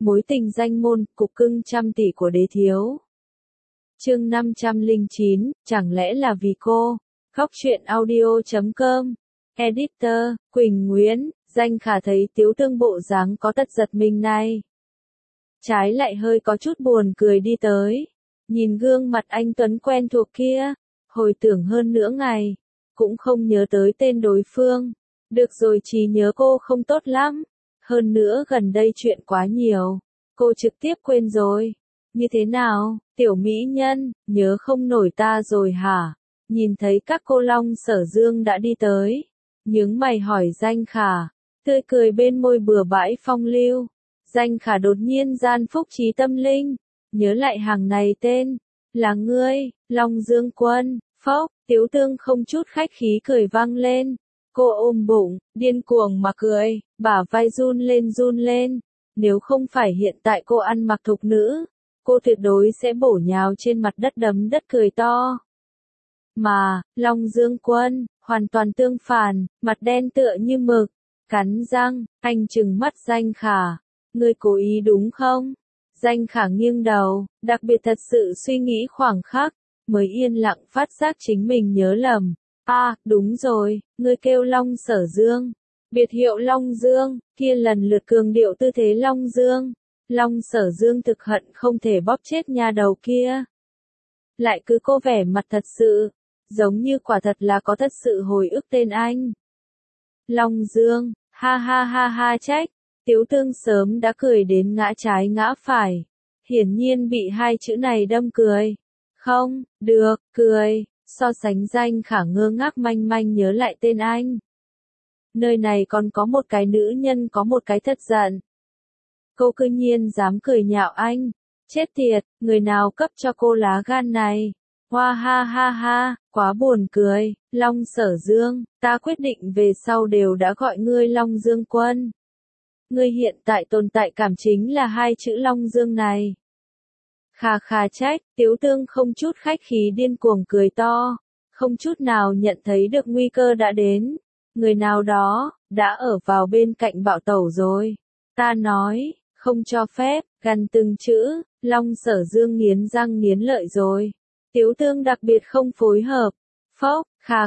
Mối tình danh môn, cục cưng trăm tỷ của đế thiếu. Chương 509, chẳng lẽ là vì cô? Góc truyện audio.com. Editor, Quỳnh Nguyễn. Danh Khả thấy Tiếu Tương bộ dáng có tật giật mình này. Trái lại hơi có chút buồn cười đi tới. Nhìn gương mặt anh Tuấn quen thuộc kia. Hồi tưởng hơn nửa ngày. Cũng không nhớ tới tên đối phương. Được rồi, trí nhớ cô không tốt lắm. Hơn nữa gần đây chuyện quá nhiều. Cô trực tiếp quên rồi. Như thế nào, tiểu mỹ nhân, nhớ không nổi ta rồi hả? Nhìn thấy các cô Long Sở Dương đã đi tới. Nhướng mày hỏi Danh Khả. Tươi cười bên môi bừa bãi phong lưu. Danh Khả đột nhiên gian phúc trí tâm linh. Nhớ lại hàng này tên. Là ngươi, Long Dương Quân. Phốc, Tiếu Tương không chút khách khí cười vang lên. Cô ôm bụng, điên cuồng mà cười, bả vai run lên. Nếu không phải hiện tại cô ăn mặc thục nữ, cô tuyệt đối sẽ bổ nhào trên mặt đất đấm đất cười to. Mà, Long Dương Quân, hoàn toàn tương phản, mặt đen tựa như mực, cắn răng, anh trừng mắt Danh Khả. Ngươi cố ý đúng không? Danh Khả nghiêng đầu, đặc biệt thật sự suy nghĩ khoảng khắc, mới yên lặng phát giác chính mình nhớ lầm. À, đúng rồi, ngươi kêu Long Sở Dương. Biệt hiệu Long Dương, kia lần lượt cường điệu tư thế Long Dương. Long Sở Dương thực hận không thể bóp chết nha đầu kia. Lại cứ cô vẻ mặt thật sự, giống như quả thật là có thật sự hồi ức tên anh. Long Dương, ha ha trách. Tiếu Tương sớm đã cười đến ngã trái ngã phải. Hiển nhiên bị hai chữ này đâm cười. Không, được, cười. So sánh Danh Khả ngơ ngác manh nhớ lại tên anh. Nơi này còn có một cái nữ nhân có một cái thất giận. Cô cư nhiên dám cười nhạo anh. Chết tiệt, người nào cấp cho cô lá gan này. Hoa ha, quá buồn cười. Long Sở Dương, ta quyết định về sau đều đã gọi ngươi Long Dương Quân. Ngươi hiện tại tồn tại cảm chính là hai chữ Long Dương này. Khà trách, Tiếu Tương không chút khách khí điên cuồng cười to, không chút nào nhận thấy được nguy cơ đã đến. Người nào đó, đã ở vào bên cạnh bạo tẩu rồi. Ta nói, không cho phép, gần từng chữ, Long Sở Dương nghiến răng nghiến lợi rồi. Tiếu Tương đặc biệt không phối hợp. Phốc,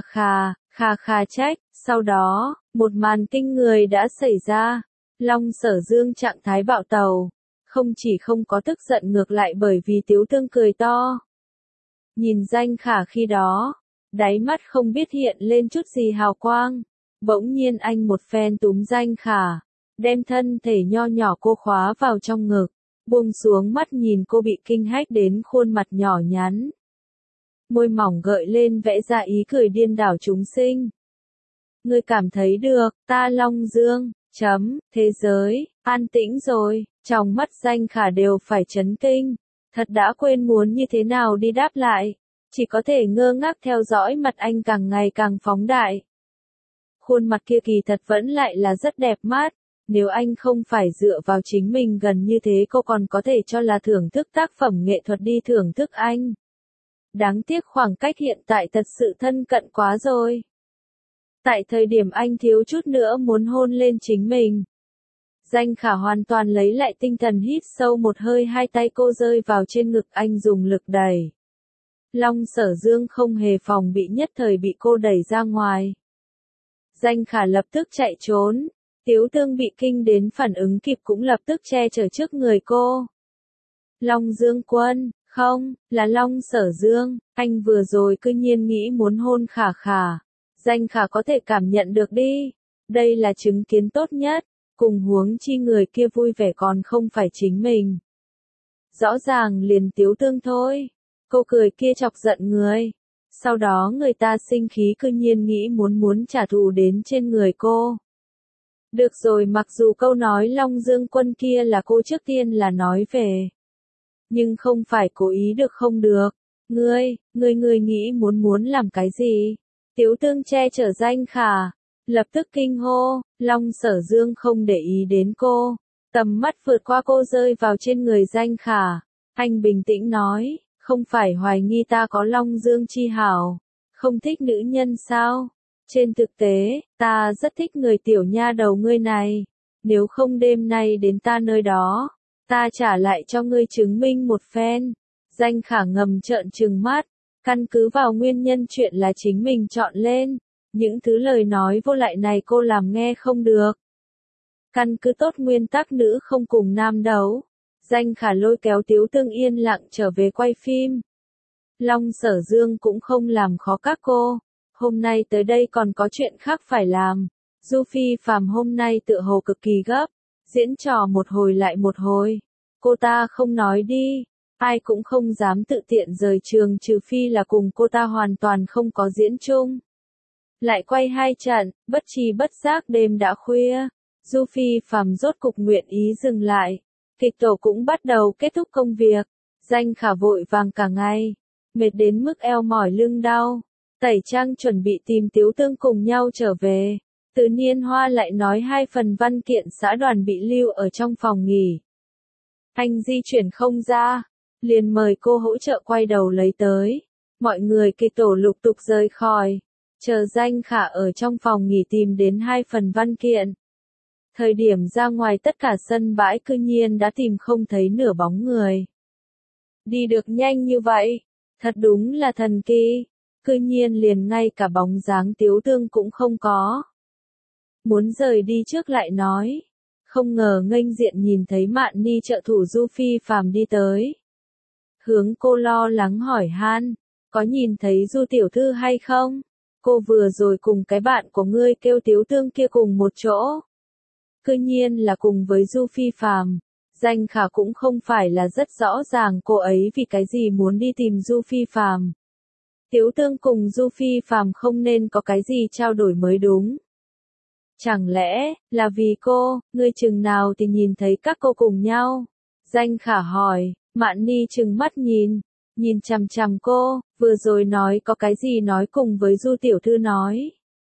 khà trách, sau đó, một màn kinh người đã xảy ra. Long Sở Dương trạng thái bạo tẩu. Không chỉ không có tức giận ngược lại bởi vì Tiếu Tương cười to. Nhìn Danh Khả khi đó, đáy mắt không biết hiện lên chút gì hào quang. Bỗng nhiên anh một phen túm Danh Khả, đem thân thể nho nhỏ cô khóa vào trong ngực, buông xuống mắt nhìn cô bị kinh hách đến khuôn mặt nhỏ nhắn. Môi mỏng gợi lên vẽ ra ý cười điên đảo chúng sinh. Ngươi cảm thấy được, ta Long Dương, thế giới, an tĩnh rồi. Trong mắt Danh Khả đều phải chấn kinh, thật đã quên muốn như thế nào đi đáp lại, chỉ có thể ngơ ngác theo dõi mặt anh càng ngày càng phóng đại. Khuôn mặt kia kỳ thật vẫn lại là rất đẹp mắt, nếu anh không phải dựa vào chính mình gần như thế cô còn có thể cho là thưởng thức tác phẩm nghệ thuật đi thưởng thức anh. Đáng tiếc khoảng cách hiện tại thật sự thân cận quá rồi. Tại thời điểm anh thiếu chút nữa muốn hôn lên chính mình. Danh Khả hoàn toàn lấy lại tinh thần hít sâu một hơi, hai tay cô rơi vào trên ngực anh dùng lực đẩy. Long Sở Dương không hề phòng bị nhất thời bị cô đẩy ra ngoài. Danh Khả lập tức chạy trốn, Tiếu Tương bị kinh đến phản ứng kịp cũng lập tức che chở trước người cô. Long Dương Quân, không, là Long Sở Dương, anh vừa rồi cư nhiên nghĩ muốn hôn Khả. Danh Khả có thể cảm nhận được đi, đây là chứng kiến tốt nhất. Cùng huống chi người kia vui vẻ còn không phải chính mình. Rõ ràng liền Tiếu Tương thôi. Cô cười kia chọc giận người. Sau đó người ta sinh khí cư nhiên nghĩ muốn trả thù đến trên người cô. Được rồi, mặc dù câu nói Long Dương Quân kia là cô trước tiên là nói về. Nhưng không phải cố ý được không được. Ngươi nghĩ muốn làm cái gì? Tiếu Tương che chở Danh Khả. Lập tức kinh hô, Long Sở Dương không để ý đến cô, tầm mắt vượt qua cô rơi vào trên người Danh Khả. Anh bình tĩnh nói, không phải hoài nghi ta có Long Dương chi hảo, không thích nữ nhân sao? Trên thực tế, ta rất thích người tiểu nha đầu ngươi này, nếu không đêm nay đến ta nơi đó, Ta trả lại cho ngươi chứng minh một phen. Danh Khả ngầm trợn trừng mắt, căn cứ vào nguyên nhân chuyện là chính mình chọn lên. Những thứ lời nói vô lại này cô làm nghe không được. Căn cứ tốt nguyên tắc nữ không cùng nam đấu. Danh Khả lôi kéo Tiếu Tương yên lặng trở về quay phim. Long Sở Dương cũng không làm khó các cô. Hôm nay tới đây còn có chuyện khác phải làm. Du Phi Phàm hôm nay tựa hồ cực kỳ gấp. Diễn trò một hồi lại một hồi. Cô ta không nói đi. Ai cũng không dám tự tiện rời trường trừ phi là cùng cô ta hoàn toàn không có diễn chung. Lại quay 2 trận, bất tri bất giác đêm đã khuya. Du Phi Phàm rốt cục nguyện ý dừng lại. Kịch tổ cũng bắt đầu kết thúc công việc. Danh Khả vội vàng cả ngày. Mệt đến mức eo mỏi lưng đau. Tẩy trang chuẩn bị tìm Tiếu Tương cùng nhau trở về. Tự nhiên Hoa lại nói 2 phần văn kiện xã đoàn bị lưu ở trong phòng nghỉ. Anh di chuyển không ra. Liền mời cô hỗ trợ quay đầu lấy tới. Mọi người kịch tổ lục tục rời khỏi. Chờ Danh Khả ở trong phòng nghỉ tìm đến 2 phần văn kiện. Thời điểm ra ngoài tất cả sân bãi cư nhiên đã tìm không thấy nửa bóng người. Đi được nhanh như vậy, thật đúng là thần kỳ. Cư nhiên liền ngay cả bóng dáng Tiếu Tương cũng không có. Muốn rời đi trước lại nói. Không ngờ nghênh diện nhìn thấy Mạn Ni trợ thủ Du Phi Phàm đi tới. Hướng cô lo lắng hỏi han, có nhìn thấy Du tiểu thư hay không? Cô vừa rồi cùng cái bạn của ngươi kêu Tiếu Tương kia cùng một chỗ. Cư nhiên là cùng với Du Phi Phàm. Danh Khả cũng không phải là rất rõ ràng cô ấy vì cái gì muốn đi tìm Du Phi Phàm. Tiếu Tương cùng Du Phi Phàm không nên có cái gì trao đổi mới đúng. Chẳng lẽ, là vì cô, ngươi chừng nào thì nhìn thấy các cô cùng nhau? Danh Khả hỏi, Mạn Ni chừng mắt nhìn chằm chằm cô, vừa rồi nói có cái gì nói cùng với Du tiểu thư nói.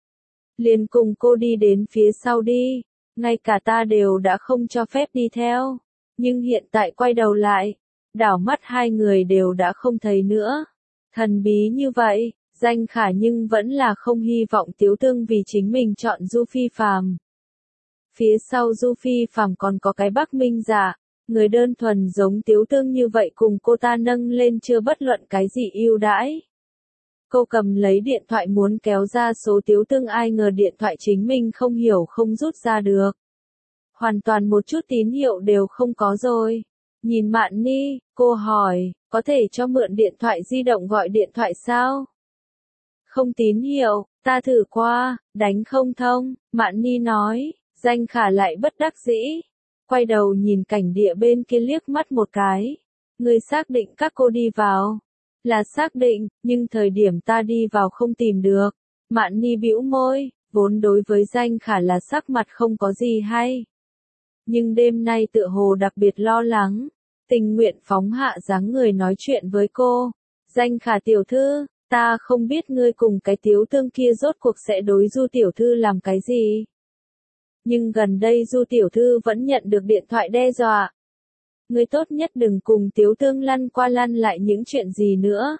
Liền cùng cô đi đến phía sau đi, ngay cả ta đều đã không cho phép đi theo. Nhưng hiện tại quay đầu lại, đảo mắt 2 người đều đã không thấy nữa. Thần bí như vậy. Danh Khả nhưng vẫn là không hy vọng Tiếu Tương vì chính mình chọn Du Phi Phàm. Phía sau Du Phi Phàm còn có cái Bắc Minh Dạ, người đơn thuần giống Tiếu Tương như vậy cùng cô ta nâng lên chưa bất luận cái gì ưu đãi. Cô cầm lấy điện thoại muốn kéo ra số Tiếu Tương, ai ngờ điện thoại chính mình không hiểu không rút ra được. Hoàn toàn một chút tín hiệu đều không có rồi. Nhìn Mạn Ni, cô hỏi, có thể cho mượn điện thoại di động gọi điện thoại sao? Không tín hiệu, ta thử qua, đánh không thông, Mạn Ni nói. Danh Khả lại bất đắc dĩ. Quay đầu nhìn cảnh địa bên kia liếc mắt một cái. Ngươi xác định các cô đi vào? Là xác định, nhưng thời điểm ta đi vào không tìm được. Mạn Ni bĩu môi, vốn đối với Danh Khả là sắc mặt không có gì hay. Nhưng đêm nay tựa hồ đặc biệt lo lắng. Tình nguyện phóng hạ dáng người nói chuyện với cô. Danh Khả tiểu thư. Ta không biết ngươi cùng cái Tiếu Tương kia rốt cuộc sẽ đối Du tiểu thư làm cái gì. Nhưng gần đây Du tiểu thư vẫn nhận được điện thoại đe dọa. Ngươi tốt nhất đừng cùng Tiếu Tương lăn qua lăn lại những chuyện gì nữa.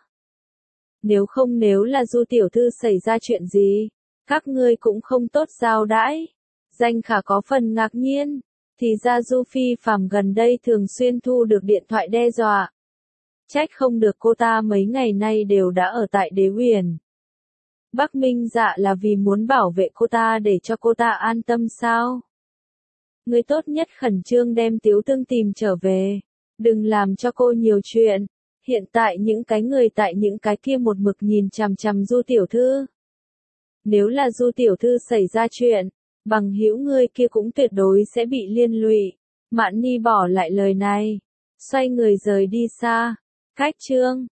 Nếu là Du tiểu thư xảy ra chuyện gì, các ngươi cũng không tốt giao đãi. Danh Khả có phần ngạc nhiên, thì ra Du Phi Phàm gần đây thường xuyên thu được điện thoại đe dọa. Trách không được cô ta mấy ngày nay đều đã ở tại Đế Huyền. Bắc Minh Dạ là vì muốn bảo vệ cô ta để cho cô ta an tâm sao? Ngươi tốt nhất khẩn trương đem Tiếu Tương tìm trở về. Đừng làm cho cô nhiều chuyện. Hiện tại những cái người tại những cái kia một mực nhìn chằm chằm Du tiểu thư. Nếu là Du tiểu thư xảy ra chuyện, bằng hữu ngươi kia cũng tuyệt đối sẽ bị liên lụy. Mạn Ni bỏ lại lời này, xoay người rời đi xa. Cách chương